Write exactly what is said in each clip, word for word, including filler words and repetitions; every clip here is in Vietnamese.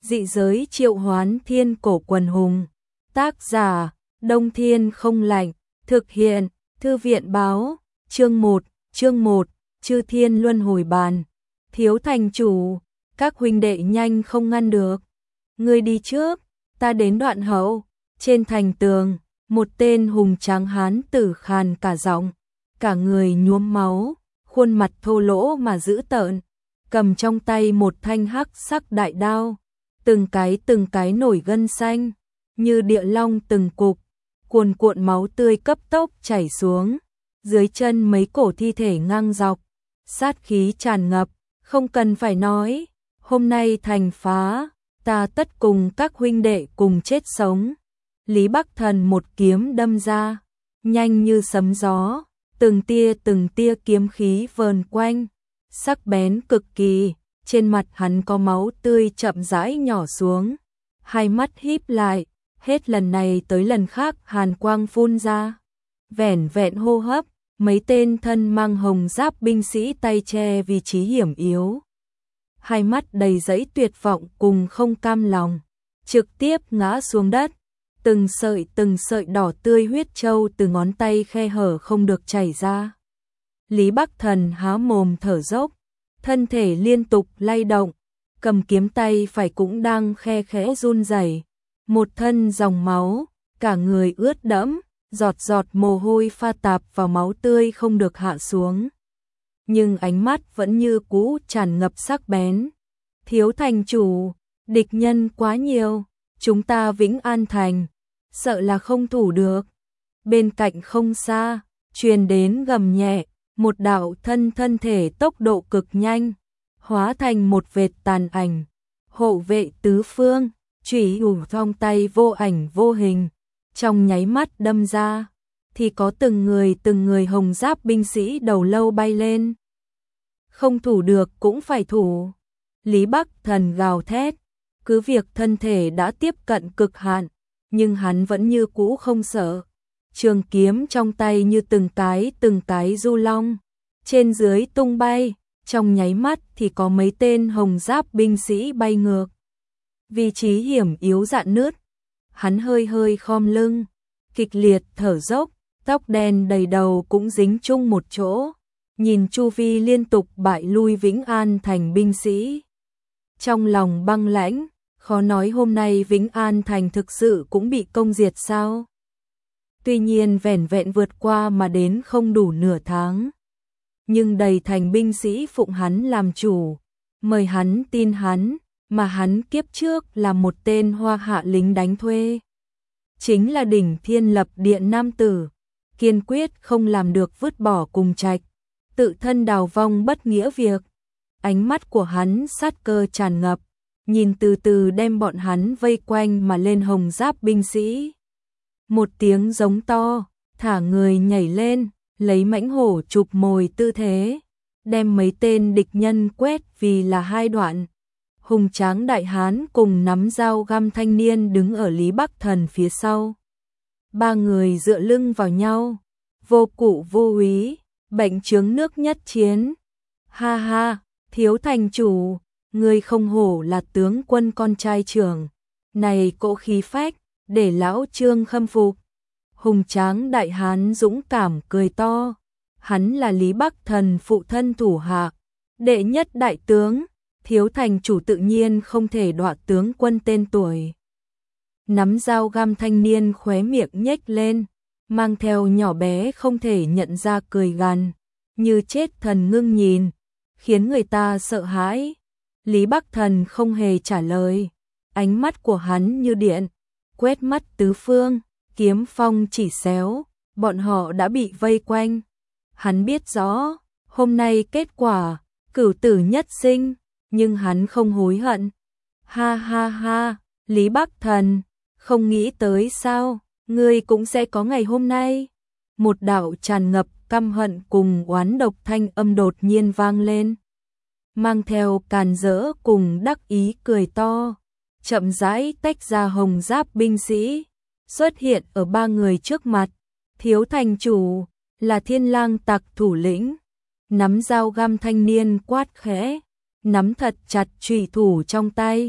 Dị giới triệu hoán thiên cổ quần hùng. Tác giả, Đông Thiên không lạnh. Thực hiện, Thư viện báo. Chương một, chương một, Chư Thiên Luân Hồi Bàn. Thiếu thành chủ, các huynh đệ nhanh không ngăn được. Ngươi đi trước, ta đến đoạn hậu. Trên thành tường, một tên hùng tráng hán tử khàn cả giọng, cả người nhuốm máu, khuôn mặt thô lỗ mà dữ tợn, cầm trong tay một thanh hắc sắc đại đao, từng cái từng cái nổi gân xanh, như địa long từng cục, cuồn cuộn máu tươi cấp tốc chảy xuống, dưới chân mấy cổ thi thể ngang dọc, sát khí tràn ngập, không cần phải nói, hôm nay thành phá, ta tất cùng các huynh đệ cùng chết sống. Lý Bắc Thần một kiếm đâm ra, nhanh như sấm gió, từng tia từng tia kiếm khí vờn quanh, sắc bén cực kỳ, trên mặt hắn có máu tươi chậm rãi nhỏ xuống, hai mắt híp lại, hết lần này tới lần khác hàn quang phun ra, vẻn vẹn hô hấp, mấy tên thân mang hồng giáp binh sĩ tay che vị trí hiểm yếu, hai mắt đầy dẫy tuyệt vọng cùng không cam lòng, trực tiếp ngã xuống đất. Từng sợi từng sợi đỏ tươi huyết châu từ ngón tay khe hở không được chảy ra. Lý Bắc Thần há mồm thở dốc, thân thể liên tục lay động, cầm kiếm tay phải cũng đang khe khẽ run rẩy, một thân dòng máu, cả người ướt đẫm, giọt giọt mồ hôi pha tạp vào máu tươi không được hạ xuống. Nhưng ánh mắt vẫn như cũ tràn ngập sắc bén. Thiếu thành chủ, địch nhân quá nhiều, chúng ta Vĩnh An Thành sợ là không thủ được. Bên cạnh không xa, truyền đến gầm nhẹ, một đạo thân thân thể tốc độ cực nhanh, hóa thành một vệt tàn ảnh, hộ vệ tứ phương, chủy ủ trong tay vô ảnh vô hình, trong nháy mắt đâm ra, thì có từng người từng người hồng giáp binh sĩ đầu lâu bay lên. Không thủ được cũng phải thủ. Lý Bắc Thần gào thét, cứ việc thân thể đã tiếp cận cực hạn, nhưng hắn vẫn như cũ không sợ. Trường kiếm trong tay như từng cái từng cái du long, trên dưới tung bay, trong nháy mắt thì có mấy tên hồng giáp binh sĩ bay ngược. Vị trí hiểm yếu rạn nứt, hắn hơi hơi khom lưng, kịch liệt thở dốc, tóc đen đầy đầu cũng dính chung một chỗ, nhìn chu vi liên tục bại lui Vĩnh An Thành binh sĩ. Trong lòng băng lãnh, khó nói hôm nay Vĩnh An Thành thực sự cũng bị công diệt sao? Tuy nhiên vẻn vẹn vượt qua mà đến không đủ nửa tháng. Nhưng đầy thành binh sĩ phụng hắn làm chủ, mời hắn tin hắn, mà hắn kiếp trước là một tên hoa hạ lính đánh thuê. Chính là đỉnh thiên lập địa nam tử, kiên quyết không làm được vứt bỏ cùng trạch, tự thân đào vong bất nghĩa việc. Ánh mắt của hắn sát cơ tràn ngập, nhìn từ từ đem bọn hắn vây quanh mà lên hồng giáp binh sĩ. Một tiếng giống to, thả người nhảy lên, lấy mãnh hổ chụp mồi tư thế, đem mấy tên địch nhân quét vì là hai đoạn. Hùng tráng đại hán cùng nắm dao găm thanh niên đứng ở Lý Bắc Thần phía sau. Ba người dựa lưng vào nhau, vô cụ vô úy, bệnh chướng nước nhất chiến. Ha ha, thiếu thành chủ, ngươi không hổ là tướng quân con trai trưởng, này cỗ khí phách, để lão Trương khâm phục. Hùng tráng đại hán dũng cảm cười to, hắn là Lý Bắc Thần phụ thân thủ hạ, đệ nhất đại tướng, thiếu thành chủ tự nhiên không thể đọa tướng quân tên tuổi. Nắm dao găm thanh niên khóe miệng nhếch lên, mang theo nhỏ bé không thể nhận ra cười gằn, như chết thần ngưng nhìn, khiến người ta sợ hãi. Lý Bắc Thần không hề trả lời, ánh mắt của hắn như điện, quét mắt tứ phương, kiếm phong chỉ xéo, bọn họ đã bị vây quanh. Hắn biết rõ, hôm nay kết quả, cửu tử nhất sinh, nhưng hắn không hối hận. Ha ha ha, Lý Bắc Thần, không nghĩ tới sao, ngươi cũng sẽ có ngày hôm nay. Một đạo tràn ngập căm hận cùng oán độc thanh âm đột nhiên vang lên, mang theo càn rỡ cùng đắc ý cười to, chậm rãi tách ra hồng giáp binh sĩ, xuất hiện ở ba người trước mặt. Thiếu thành chủ, là Thiên Lang tặc thủ lĩnh. Nắm dao găm thanh niên quát khẽ, nắm thật chặt chủy thủ trong tay,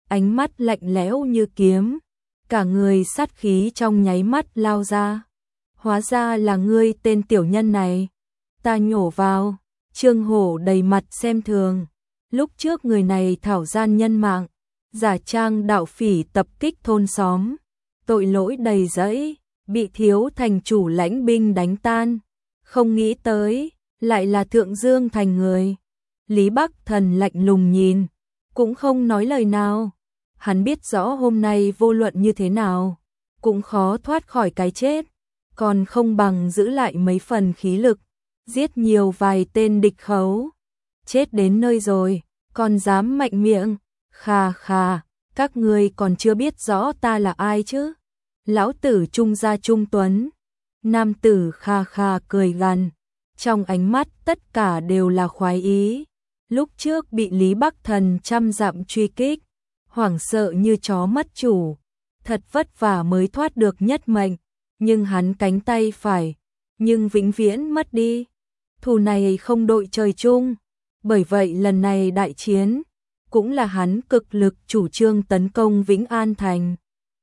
ánh mắt lạnh lẽo như kiếm, cả người sát khí trong nháy mắt lao ra. Hóa ra là ngươi tên tiểu nhân này. Ta nhổ vào. Trương Hổ đầy mặt xem thường. Lúc trước người này thảo gian nhân mạng, giả trang đạo phỉ tập kích thôn xóm, tội lỗi đầy dẫy, bị thiếu thành chủ lãnh binh đánh tan. Không nghĩ tới, lại là Thượng Dương thành người. Lý Bắc Thần lạnh lùng nhìn, cũng không nói lời nào. Hắn biết rõ hôm nay vô luận như thế nào, cũng khó thoát khỏi cái chết, còn không bằng giữ lại mấy phần khí lực, giết nhiều vài tên địch khấu. Chết đến nơi rồi, còn dám mạnh miệng, khà khà, các ngươi còn chưa biết rõ ta là ai chứ. Lão tử Trung gia Trung Tuấn. Nam tử khà khà cười gằn, trong ánh mắt tất cả đều là khoái ý. Lúc trước bị Lý Bắc Thần trăm dặm truy kích, hoảng sợ như chó mất chủ, thật vất vả mới thoát được nhất mệnh, nhưng hắn cánh tay phải, nhưng vĩnh viễn mất đi. Thù này không đội trời chung, bởi vậy lần này đại chiến, cũng là hắn cực lực chủ trương tấn công Vĩnh An Thành.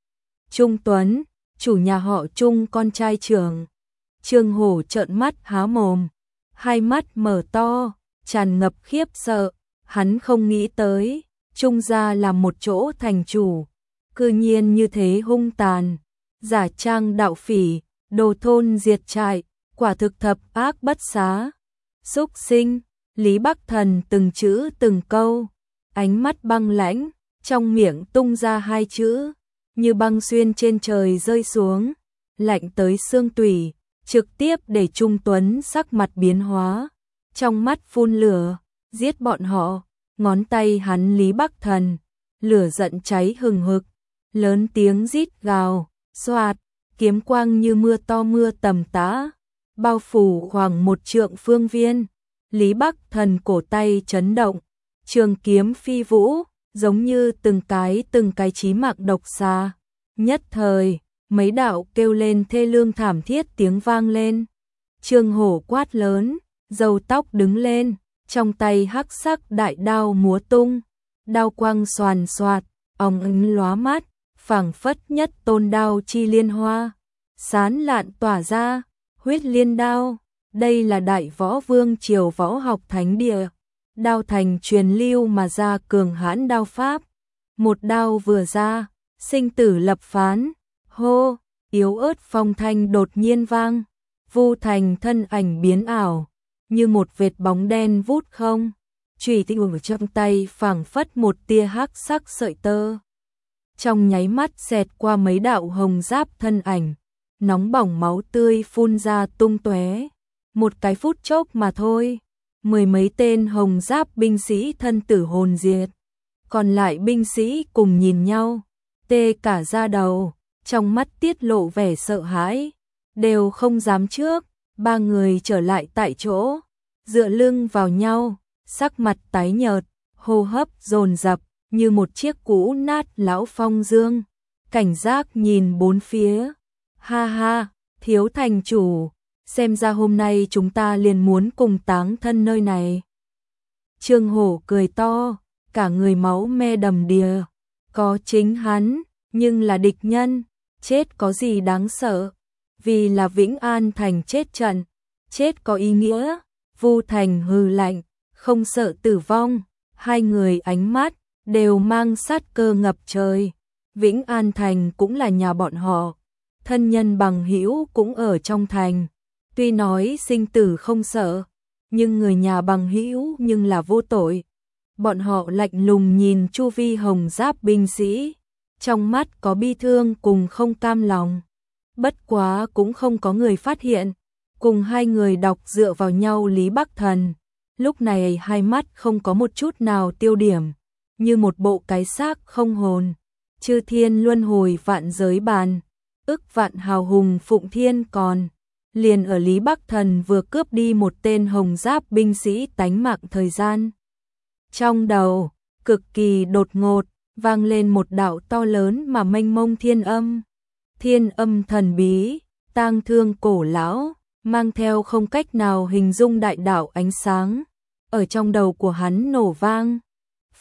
Trung Tuấn, chủ nhà họ Trung con trai trưởng. Trương Hổ trợn mắt há mồm, hai mắt mở to, tràn ngập khiếp sợ, hắn không nghĩ tới, Trung gia là một chỗ thành chủ, cư nhiên như thế hung tàn, giả trang đạo phỉ, đồ thôn diệt trại, quả thực thập ác bất xá. Súc sinh, Lý Bắc Thần từng chữ từng câu, ánh mắt băng lãnh, trong miệng tung ra hai chữ, như băng xuyên trên trời rơi xuống, lạnh tới xương tủy, trực tiếp để Trung Tuấn sắc mặt biến hóa, trong mắt phun lửa, giết bọn họ. Ngón tay hắn Lý Bắc Thần, lửa giận cháy hừng hực, lớn tiếng rít gào, xoạt, kiếm quang như mưa to mưa tầm tã, bao phủ khoảng một trượng phương viên. Lý Bắc Thần cổ tay chấn động, trường kiếm phi vũ, giống như từng cái từng cái chí mạng độc xà. Nhất thời, mấy đạo kêu lên thê lương thảm thiết tiếng vang lên. Trương Hổ quát lớn, râu tóc đứng lên, trong tay hắc sắc đại đao múa tung, đao quang xoàn xoạt, óng ánh lóa mắt, phảng phất nhất tôn đao chi liên hoa, sán lạn tỏa ra, huyết liên đao. Đây là đại võ vương triều võ học thánh địa, đao thành truyền lưu mà ra cường hãn đao pháp. Một đao vừa ra, sinh tử lập phán, hô, yếu ớt phong thanh đột nhiên vang, Vu Thành thân ảnh biến ảo, như một vệt bóng đen vút không, chùy tinh ở trong tay phảng phất một tia hắc sắc sợi tơ. Trong nháy mắt xẹt qua mấy đạo hồng giáp thân ảnh, nóng bỏng máu tươi phun ra tung tóe. Một cái phút chốc mà thôi, mười mấy tên hồng giáp binh sĩ thân tử hồn diệt. Còn lại binh sĩ cùng nhìn nhau, tê cả da đầu, trong mắt tiết lộ vẻ sợ hãi, đều không dám trước. Ba người trở lại tại chỗ, dựa lưng vào nhau, sắc mặt tái nhợt, hô hấp dồn dập như một chiếc cũ nát lão phong dương, cảnh giác nhìn bốn phía. Ha ha, thiếu thành chủ, xem ra hôm nay chúng ta liền muốn cùng táng thân nơi này. Trương Hổ cười to, cả người máu me đầm đìa, có chính hắn, nhưng là địch nhân, chết có gì đáng sợ, vì là Vĩnh An Thành chết trận, chết có ý nghĩa. Vu Thành hừ lạnh, không sợ tử vong, hai người ánh mắt đều mang sát cơ ngập trời. Vĩnh An Thành cũng là nhà bọn họ, thân nhân bằng hữu cũng ở trong thành, tuy nói sinh tử không sợ, nhưng người nhà bằng hữu nhưng là vô tội. Bọn họ lạnh lùng nhìn chu vi hồng giáp binh sĩ, trong mắt có bi thương cùng không cam lòng. Bất quá cũng không có người phát hiện, cùng hai người đọc dựa vào nhau Lý Bắc Thần, lúc này hai mắt không có một chút nào tiêu điểm, như một bộ cái xác không hồn. Chư thiên luân hồi vạn giới bàn, ức vạn hào hùng phụng thiên còn, liền ở Lý Bắc Thần vừa cướp đi một tên hồng giáp binh sĩ tánh mạng thời gian. Trong đầu, cực kỳ đột ngột, vang lên một đạo to lớn mà mênh mông thiên âm. Thiên âm thần bí, tang thương cổ lão, mang theo không cách nào hình dung đại đạo ánh sáng, ở trong đầu của hắn nổ vang.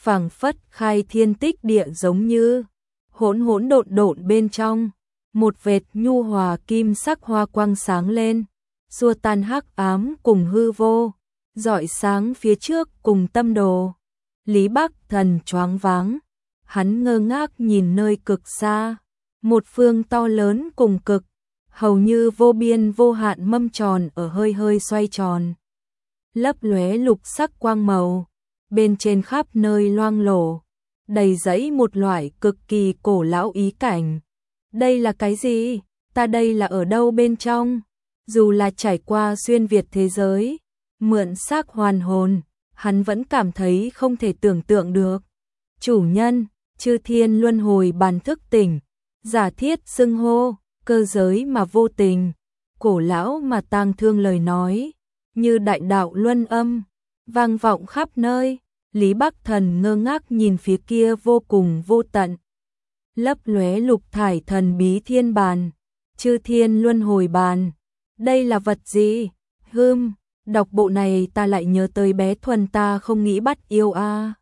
phảng phất khai thiên tích địa giống như hỗn hỗn độn độn bên trong, một vệt nhu hòa kim sắc hoa quang sáng lên, xua tan hắc ám cùng hư vô, rọi sáng phía trước cùng tâm đồ. Lý Bắc Thần choáng váng, hắn ngơ ngác nhìn nơi cực xa, một phương to lớn cùng cực, hầu như vô biên vô hạn mâm tròn ở hơi hơi xoay tròn, lấp lóe lục sắc quang màu, bên trên khắp nơi loang lổ, đầy dẫy một loại cực kỳ cổ lão ý cảnh. Đây là cái gì? Ta đây là ở đâu bên trong? Dù là trải qua xuyên việt thế giới, mượn xác hoàn hồn, hắn vẫn cảm thấy không thể tưởng tượng được. Chủ nhân, chư thiên luân hồi bàn thức tỉnh, giả thiết xưng hô, cơ giới mà vô tình, cổ lão mà tang thương lời nói, như đại đạo luân âm, vang vọng khắp nơi. Lý Bắc Thần ngơ ngác nhìn phía kia vô cùng vô tận, lấp lóe lục thải thần bí thiên bàn, chư thiên luân hồi bàn. Đây là vật gì? Hừm, đọc bộ này ta lại nhớ tới bé Thuần ta không nghĩ bắt yêu a. À.